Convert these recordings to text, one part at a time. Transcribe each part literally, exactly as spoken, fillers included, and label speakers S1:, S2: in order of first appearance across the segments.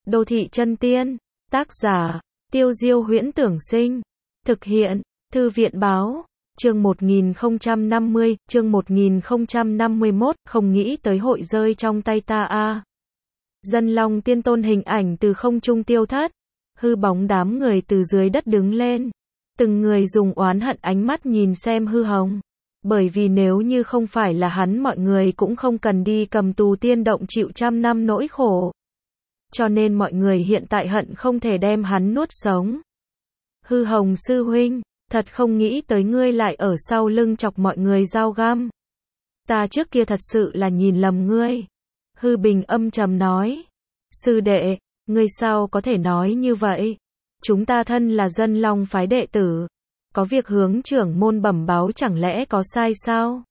S1: Đô thị chân tiên. Tác giả, Tiêu Diêu Huyễn Tưởng Sinh. Thực hiện, Thư viện Báo. Chương một nghìn không trăm năm mươi, chương một nghìn không trăm năm mươi mốt, không nghĩ tới hội rơi trong tay ta a. Dân Long Tiên Tôn hình ảnh từ không trung tiêu thất, hư bóng đám người từ dưới đất đứng lên. Từng người dùng oán hận ánh mắt nhìn xem Hư Hồng. Bởi vì nếu như không phải là hắn, mọi người cũng không cần đi cầm tù tiên động chịu trăm năm nỗi khổ. Cho nên mọi người hiện tại hận không thể đem hắn nuốt sống. Hư Hồng sư huynh, thật không nghĩ tới ngươi lại ở sau lưng chọc mọi người dao găm. Ta trước kia thật sự là nhìn lầm ngươi. Hư Bình âm trầm nói. Sư đệ, ngươi sao có thể nói như vậy? Chúng ta thân là dân Long phái đệ tử. Có việc hướng trưởng môn bẩm báo chẳng lẽ có sai sao?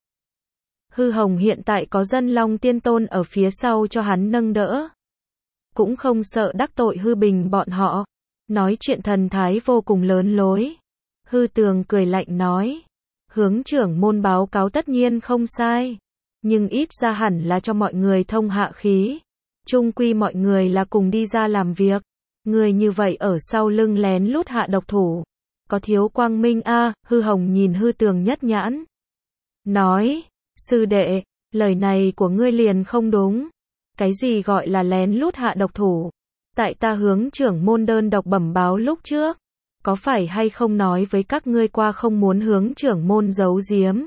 S1: Hư Hồng hiện tại có dân Long Tiên Tôn ở phía sau cho hắn nâng đỡ. Cũng không sợ đắc tội Hư Bình bọn họ. Nói chuyện thần thái vô cùng lớn lối. Hư Tường cười lạnh nói. Hướng trưởng môn báo cáo tất nhiên không sai. Nhưng ít ra hẳn là cho mọi người thông hạ khí. Chung quy mọi người là cùng đi ra làm việc. Người như vậy ở sau lưng lén lút hạ độc thủ. Có thiếu quang minh a. À, Hư Hồng nhìn Hư Tường nhất nhãn. Nói. Sư đệ, lời này của ngươi liền không đúng. Cái gì gọi là lén lút hạ độc thủ? Tại ta hướng trưởng môn đơn độc bẩm báo lúc trước. Có phải hay không nói với các ngươi qua không muốn hướng trưởng môn giấu giếm?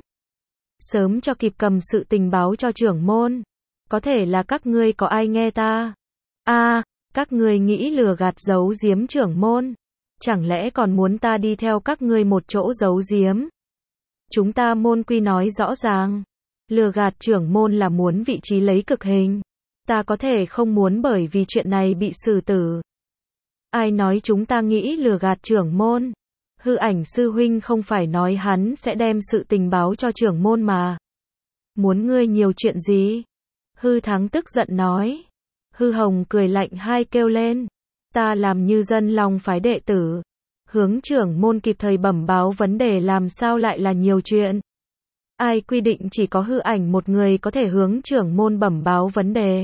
S1: Sớm cho kịp cầm sự tình báo cho trưởng môn. Có thể là các ngươi có ai nghe ta? A, à, các ngươi nghĩ lừa gạt giấu giếm trưởng môn. Chẳng lẽ còn muốn ta đi theo các ngươi một chỗ giấu giếm? Chúng ta môn quy nói rõ ràng. Lừa gạt trưởng môn là muốn vị trí lấy cực hình. Ta có thể không muốn bởi vì chuyện này bị xử tử. Ai nói chúng ta nghĩ lừa gạt trưởng môn? Hư Ảnh sư huynh không phải nói hắn sẽ đem sự tình báo cho trưởng môn mà. Muốn ngươi nhiều chuyện gì? Hư Thắng tức giận nói. Hư Hồng cười lạnh hai kêu lên. Ta làm như dân Long phái đệ tử. Hướng trưởng môn kịp thời bẩm báo vấn đề làm sao lại là nhiều chuyện. Ai quy định chỉ có Hư Ảnh một người có thể hướng trưởng môn bẩm báo vấn đề.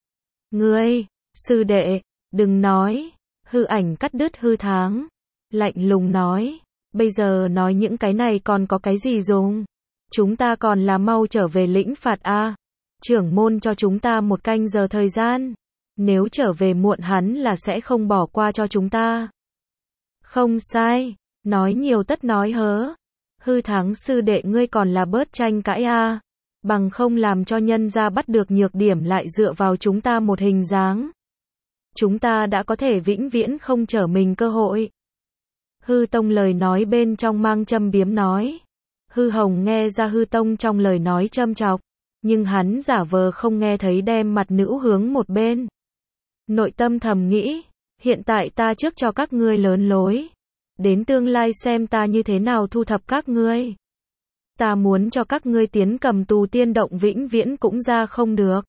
S1: Ngươi, sư đệ, đừng nói. Hư Ảnh cắt đứt Hư Tháng. Lạnh lùng nói. Bây giờ nói những cái này còn có cái gì dùng? Chúng ta còn là mau trở về lĩnh phạt a. Trưởng môn cho chúng ta một canh giờ thời gian. Nếu trở về muộn hắn là sẽ không bỏ qua cho chúng ta. Không sai. Nói nhiều tất nói hớ. Hư Thắng sư đệ ngươi còn là bớt tranh cãi a. Bằng không làm cho nhân gia bắt được nhược điểm lại dựa vào chúng ta một hình dáng. Chúng ta đã có thể vĩnh viễn không trở mình cơ hội. Hư Tông lời nói bên trong mang châm biếm nói. Hư Hồng nghe ra Hư Tông trong lời nói châm chọc. Nhưng hắn giả vờ không nghe thấy đem mặt nữ hướng một bên. Nội tâm thầm nghĩ. Hiện tại ta trước cho các ngươi lớn lối. Đến tương lai xem ta như thế nào thu thập các ngươi. Ta muốn cho các ngươi tiến cầm tù tiên động vĩnh viễn cũng ra không được.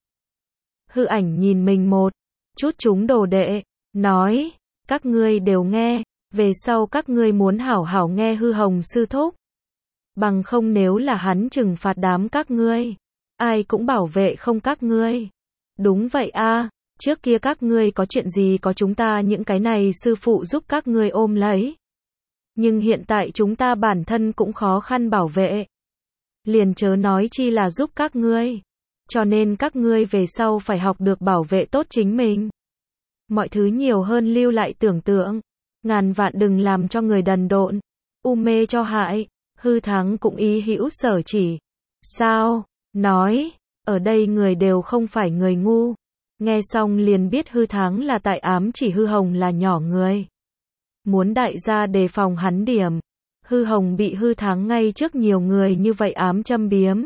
S1: Hư Ảnh nhìn mình một chút chúng đồ đệ, nói, các ngươi đều nghe, về sau các ngươi muốn hảo hảo nghe Hư Hồng sư thúc. Bằng không nếu là hắn trừng phạt đám các ngươi, ai cũng bảo vệ không các ngươi. Đúng vậy a, à, trước kia các ngươi có chuyện gì có chúng ta những cái này sư phụ giúp các ngươi ôm lấy. Nhưng hiện tại chúng ta bản thân cũng khó khăn bảo vệ. Liền chớ nói chi là giúp các ngươi. Cho nên các ngươi về sau phải học được bảo vệ tốt chính mình. Mọi thứ nhiều hơn lưu lại tưởng tượng. Ngàn vạn đừng làm cho người đần độn. U mê cho hại. Hư Thắng cũng ý hữu sở chỉ. Sao? Nói. Ở đây người đều không phải người ngu. Nghe xong liền biết Hư Thắng là tại ám chỉ Hư Hồng là nhỏ người. Muốn đại gia đề phòng hắn điểm. Hư Hồng bị Hư Thắng ngay trước nhiều người như vậy ám châm biếm.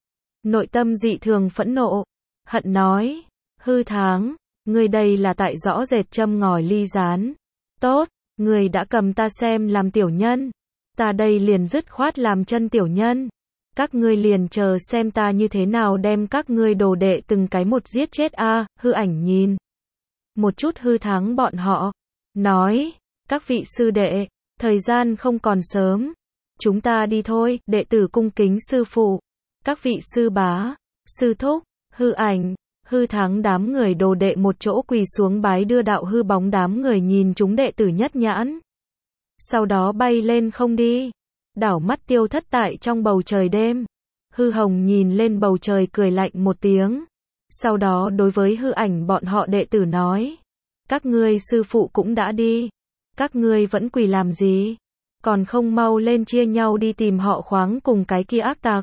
S1: Nội tâm dị thường phẫn nộ. Hận nói. Hư Thắng, ngươi đây là tại rõ rệt châm ngòi ly gián. Tốt, ngươi đã cầm ta xem làm tiểu nhân. Ta đây liền dứt khoát làm chân tiểu nhân. Các ngươi liền chờ xem ta như thế nào đem các ngươi đồ đệ từng cái một giết chết a. À, Hư Ảnh nhìn một chút Hư Thắng bọn họ. Nói. Các vị sư đệ, thời gian không còn sớm. Chúng ta đi thôi, đệ tử cung kính sư phụ. Các vị sư bá, sư thúc, Hư Ảnh, Hư thắng đám người đồ đệ một chỗ quỳ xuống bái đưa đạo hư bóng đám người nhìn chúng đệ tử nhất nhãn. Sau đó bay lên không đi. Đảo mắt tiêu thất tại trong bầu trời đêm. Hư Hồng nhìn lên bầu trời cười lạnh một tiếng. Sau đó đối với hư ảnh bọn họ đệ tử nói. Các ngươi sư phụ cũng đã đi. Các ngươi vẫn quỳ làm gì? Còn không mau lên chia nhau đi tìm họ Khoáng cùng cái kia ác tặc.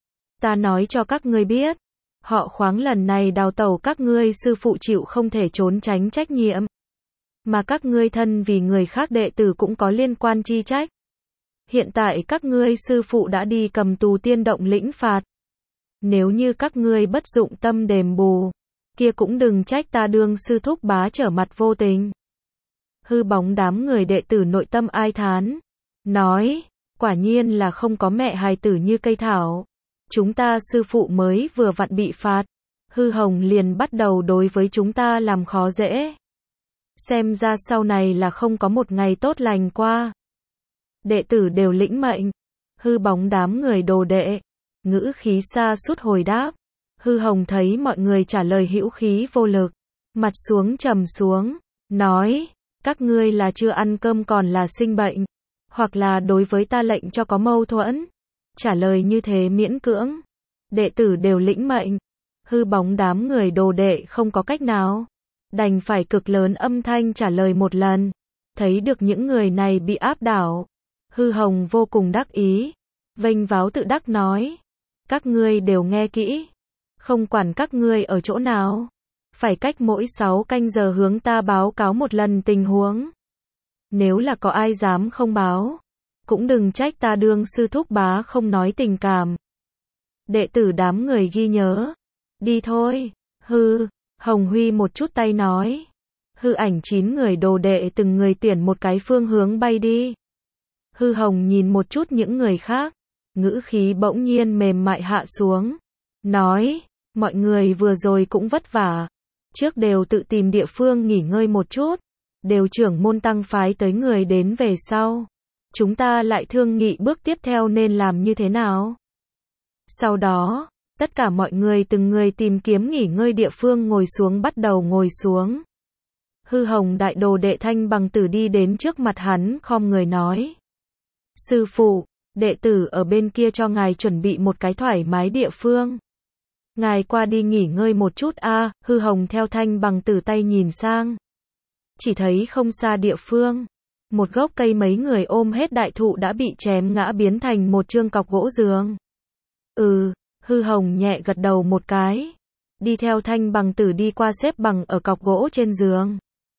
S1: Ta nói cho các ngươi biết. Họ Khoáng lần này đào tẩu các ngươi sư phụ chịu không thể trốn tránh trách nhiệm. Mà các ngươi thân vì người khác đệ tử cũng có liên quan chi trách. Hiện tại các ngươi sư phụ đã đi cầm tù tiên động lĩnh phạt. Nếu như các ngươi bất dụng tâm đền bù, kia cũng đừng trách ta đương sư thúc bá trở mặt vô tình. Hư bóng đám người đệ tử nội tâm ai thán. Nói, quả nhiên là không có mẹ hài tử như cây thảo. Chúng ta sư phụ mới vừa vặn bị phạt. Hư Hồng liền bắt đầu đối với chúng ta làm khó dễ. Xem ra sau này là không có một ngày tốt lành qua. Đệ tử đều lĩnh mệnh. Hư bóng đám người đồ đệ. Ngữ khí xa sút hồi đáp. Hư Hồng thấy mọi người trả lời hữu khí vô lực. Mặt xuống trầm xuống. Nói, các ngươi là chưa ăn cơm còn là sinh bệnh. Hoặc là đối với ta lệnh cho có mâu thuẫn. Trả lời như thế miễn cưỡng. Đệ tử đều lĩnh mệnh. Hư bóng đám người đồ đệ không có cách nào. Đành phải cực lớn âm thanh trả lời một lần. Thấy được những người này bị áp đảo. Hư Hồng vô cùng đắc ý. Vênh váo tự đắc nói. Các ngươi đều nghe kỹ. Không quản các ngươi ở chỗ nào. Phải cách mỗi sáu canh giờ hướng ta báo cáo một lần tình huống. Nếu là có ai dám không báo. Cũng đừng trách ta đương sư thúc bá không nói tình cảm. Đệ tử đám người ghi nhớ. Đi thôi. Hư. Hồng Huy một chút tay nói. Hư ảnh chín người đồ đệ từng người tuyển một cái phương hướng bay đi. Hư Hồng nhìn một chút những người khác. Ngữ khí bỗng nhiên mềm mại hạ xuống. Nói, mọi người vừa rồi cũng vất vả. Trước đều tự tìm địa phương nghỉ ngơi một chút. Đều trưởng môn tăng phái tới người đến về sau. Chúng ta lại thương nghị bước tiếp theo nên làm như thế nào. Sau đó, tất cả mọi người từng người tìm kiếm nghỉ ngơi địa phương ngồi xuống bắt đầu ngồi xuống. Hư Hồng đại đồ đệ Thanh Bằng Tử đi đến trước mặt hắn khom người nói. Sư phụ, đệ tử ở bên kia cho ngài chuẩn bị một cái thoải mái địa phương. Ngài qua đi nghỉ ngơi một chút a. À, Hư Hồng theo Thanh Bằng Tử tay nhìn sang. Chỉ thấy không xa địa phương. Một gốc cây mấy người ôm hết đại thụ đã bị chém ngã biến thành một chương cọc gỗ giường. Ừ, Hư Hồng nhẹ gật đầu một cái. Đi theo Thanh Bằng Tử đi qua xếp bằng ở cọc gỗ trên giường.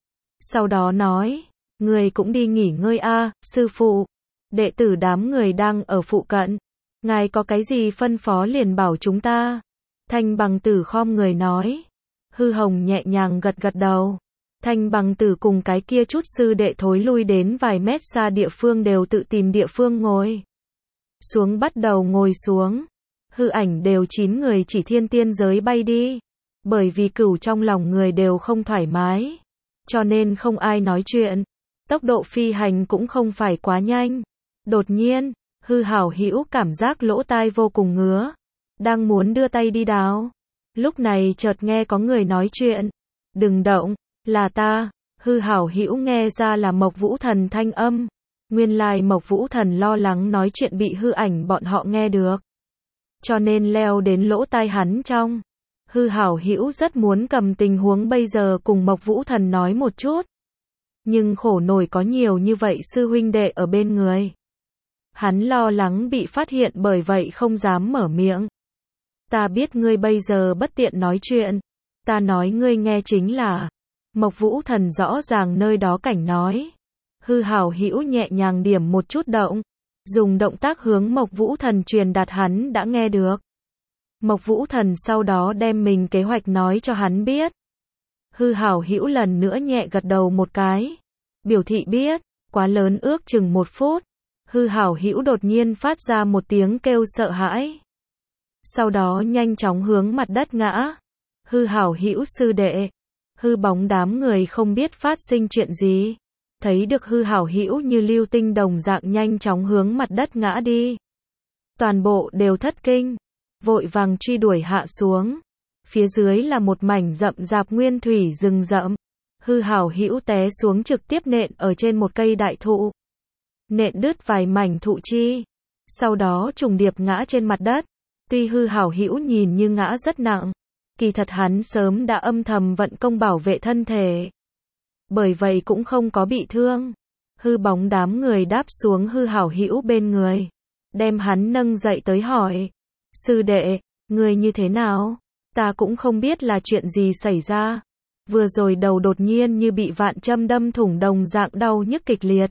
S1: Sau đó nói, người cũng đi nghỉ ngơi a, à, sư phụ. Đệ tử đám người đang ở phụ cận. Ngài có cái gì phân phó liền bảo chúng ta. Thanh Bằng Tử khom người nói. Hư Hồng nhẹ nhàng gật gật đầu. Thanh Bằng Tử cùng cái kia chút sư đệ thối lui đến vài mét xa địa phương đều tự tìm địa phương ngồi. Xuống bắt đầu ngồi xuống. Hư ảnh đều chín người chỉ thiên tiên giới bay đi. Bởi vì cửu trong lòng người đều không thoải mái. Cho nên không ai nói chuyện. Tốc độ phi hành cũng không phải quá nhanh. Đột nhiên, Hư Hảo Hữu cảm giác lỗ tai vô cùng ngứa. Đang muốn đưa tay đi đào. Lúc này chợt nghe có người nói chuyện. Đừng động, là ta. Hư Hảo Hữu nghe ra là Mộc Vũ Thần thanh âm. Nguyên lai Mộc Vũ Thần lo lắng nói chuyện bị hư ảnh bọn họ nghe được. Cho nên leo đến lỗ tai hắn trong. Hư Hảo Hữu rất muốn cầm tình huống bây giờ cùng Mộc Vũ Thần nói một chút. Nhưng khổ nổi có nhiều như vậy sư huynh đệ ở bên người. Hắn lo lắng bị phát hiện bởi vậy không dám mở miệng. Ta biết ngươi bây giờ bất tiện nói chuyện. Ta nói ngươi nghe chính là. Mộc Vũ Thần rõ ràng nơi đó cảnh nói. Hư Hảo Hữu nhẹ nhàng điểm một chút động. Dùng động tác hướng Mộc Vũ Thần truyền đạt hắn đã nghe được. Mộc Vũ Thần sau đó đem mình kế hoạch nói cho hắn biết. Hư Hảo Hữu lần nữa nhẹ gật đầu một cái. Biểu thị biết, quá lớn ước chừng một phút. Hư Hảo Hữu đột nhiên phát ra một tiếng kêu sợ hãi. Sau đó nhanh chóng hướng mặt đất ngã. Hư Hảo Hữu sư đệ. Hư bóng đám người không biết phát sinh chuyện gì. Thấy được Hư Hảo Hữu như lưu tinh đồng dạng nhanh chóng hướng mặt đất ngã đi. Toàn bộ đều thất kinh. Vội vàng truy đuổi hạ xuống. phía dưới là một mảnh rậm rạp nguyên thủy rừng rậm. Hư Hảo Hữu té xuống trực tiếp nện ở trên một cây đại thụ. Nện đứt vài mảnh thụ chi, sau đó trùng điệp ngã trên mặt đất. Tuy Hư Hảo Hữu nhìn như ngã rất nặng, kỳ thật hắn sớm đã âm thầm vận công bảo vệ thân thể, bởi vậy cũng không có bị thương. Hư Bóng đám người đáp xuống Hư Hảo Hữu bên người, đem hắn nâng dậy tới hỏi: "Sư đệ, người như thế nào? Ta cũng không biết là chuyện gì xảy ra. Vừa rồi đầu đột nhiên như bị vạn châm đâm thủng đồng dạng đau nhức kịch liệt."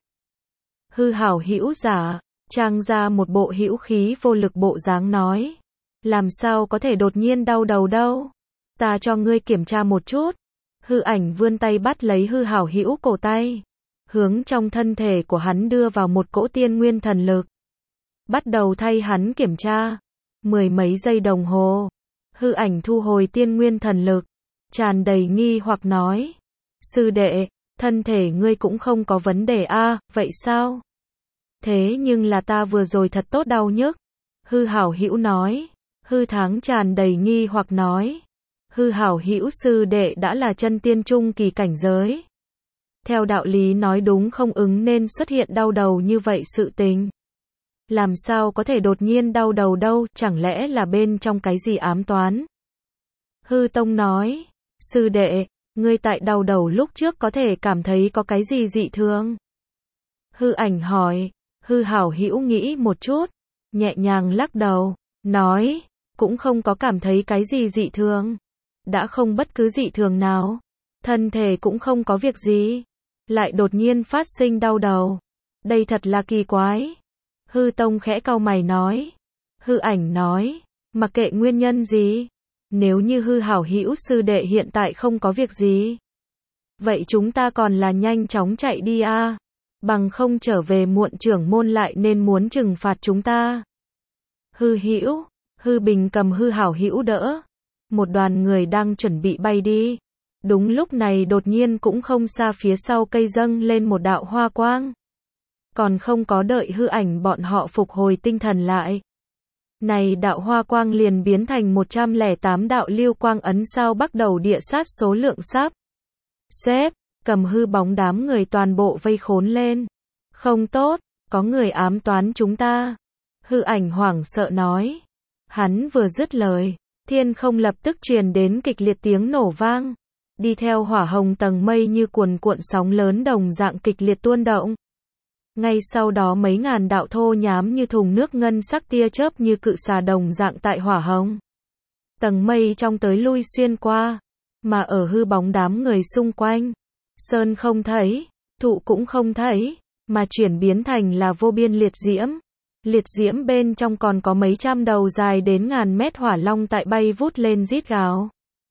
S1: Hư Hảo Hữu giả trang ra một bộ hữu khí vô lực bộ dáng nói: "Làm sao có thể đột nhiên đau đầu đâu? Ta cho ngươi kiểm tra một chút." Hư Ảnh vươn tay bắt lấy Hư Hảo Hữu cổ tay, hướng trong thân thể của hắn đưa vào một cỗ tiên nguyên thần lực, bắt đầu thay hắn kiểm tra. Mười mấy giây đồng hồ, Hư Ảnh thu hồi tiên nguyên thần lực, tràn đầy nghi hoặc nói: "Sư đệ, thân thể ngươi cũng không có vấn đề a, vậy sao?" "Thế nhưng là ta vừa rồi thật tốt đau nhức." Hư Hảo Hữu nói. Hư Tháng tràn đầy nghi hoặc nói: "Hư Hảo Hữu sư đệ đã là chân tiên trung kỳ cảnh giới. Theo đạo lý nói đúng không ứng nên xuất hiện đau đầu như vậy sự tình. Làm sao có thể đột nhiên đau đầu đâu, chẳng lẽ là bên trong cái gì ám toán?" Hư Tông nói: "Sư đệ, ngươi tại đau đầu lúc trước có thể cảm thấy có cái gì dị thường?" Hư Ảnh hỏi. Hư Hảo Hữu nghĩ một chút, nhẹ nhàng lắc đầu, nói: "Cũng không có cảm thấy cái gì dị thường. Đã không bất cứ dị thường nào, thân thể cũng không có việc gì, lại đột nhiên phát sinh đau đầu. Đây thật là kỳ quái." Hư Tông khẽ cau mày nói. Hư Ảnh nói: "Mặc kệ nguyên nhân gì, nếu như Hư Hảo Hữu sư đệ hiện tại không có việc gì, vậy chúng ta còn là nhanh chóng chạy đi a, bằng không trở về muộn trưởng môn lại nên muốn trừng phạt chúng ta." Hư Hữu, Hư Bình cầm Hư Hảo Hữu đỡ, một đoàn người đang chuẩn bị bay đi. Đúng lúc này đột nhiên cũng không xa phía sau cây dâng lên một đạo hoa quang. Còn không có đợi Hư Ảnh bọn họ phục hồi tinh thần lại, này đạo hoa quang liền biến thành một trăm lẻ tám đạo lưu quang ấn sao bắt đầu địa sát số lượng sắp xếp, cầm Hư Bóng đám người toàn bộ vây khốn lên. "Không tốt, có người ám toán chúng ta." Hư Ảnh hoảng sợ nói. Hắn vừa dứt lời, thiên không lập tức truyền đến kịch liệt tiếng nổ vang, đi theo hỏa hồng tầng mây như cuồn cuộn sóng lớn đồng dạng kịch liệt tuôn động. Ngay sau đó mấy ngàn đạo thô nhám như thùng nước ngân sắc tia chớp như cự xà đồng dạng tại hỏa hồng tầng mây trong tới lui xuyên qua, mà ở Hư Bóng đám người xung quanh, sơn không thấy, thụ cũng không thấy, mà chuyển biến thành là vô biên liệt diễm. Liệt diễm bên trong còn có mấy trăm đầu dài đến ngàn mét hỏa long tại bay vút lên rít gào.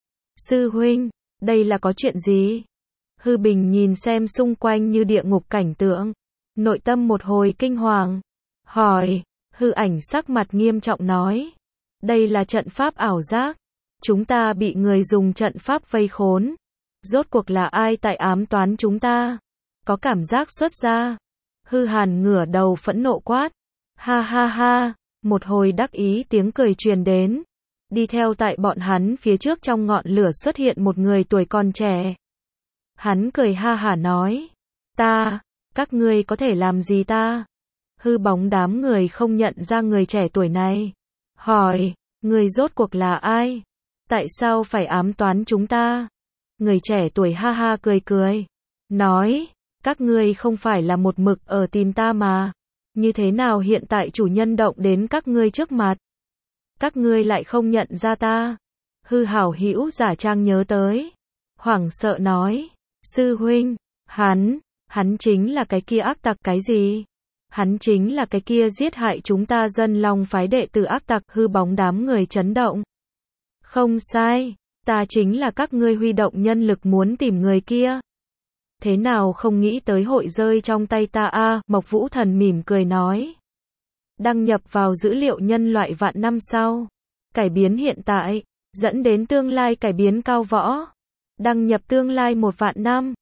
S1: "Sư huynh, đây là có chuyện gì?" Hư Bình nhìn xem xung quanh như địa ngục cảnh tượng, nội tâm một hồi kinh hoàng, hỏi. Hư Ảnh sắc mặt nghiêm trọng nói: "Đây là trận pháp ảo giác, chúng ta bị người dùng trận pháp vây khốn. Rốt cuộc là ai tại ám toán chúng ta? Có cảm giác xuất ra." Hư Hàn ngửa đầu phẫn nộ quát. Ha ha ha, một hồi đắc ý tiếng cười truyền đến. Đi theo tại bọn hắn phía trước trong ngọn lửa xuất hiện một người tuổi còn trẻ. Hắn cười ha hả nói: "Ta, các ngươi có thể làm gì ta?" Hư Bóng đám người không nhận ra người trẻ tuổi này, hỏi: "Người rốt cuộc là ai? Tại sao phải ám toán chúng ta?" Người trẻ tuổi ha ha cười cười, nói: "Các ngươi không phải là một mực ở tìm ta mà, như thế nào hiện tại chủ nhân động đến các ngươi trước mặt, các ngươi lại không nhận ra ta?" Hư Hảo Hữu giả trang nhớ tới, hoảng sợ nói: "Sư huynh, hắn, hắn chính là cái kia ác tặc." "Cái gì?" "Hắn chính là cái kia giết hại chúng ta Dân Long phái đệ tử ác tặc." Hư Bóng đám người chấn động. "Không sai, ta chính là các ngươi huy động nhân lực muốn tìm người kia. Thế nào không nghĩ tới hội rơi trong tay ta a?" À, Mộc Vũ Thần mỉm cười nói. "Đăng nhập vào dữ liệu nhân loại vạn năm sau, cải biến hiện tại, dẫn đến tương lai cải biến cao võ. Đăng nhập tương lai một vạn năm,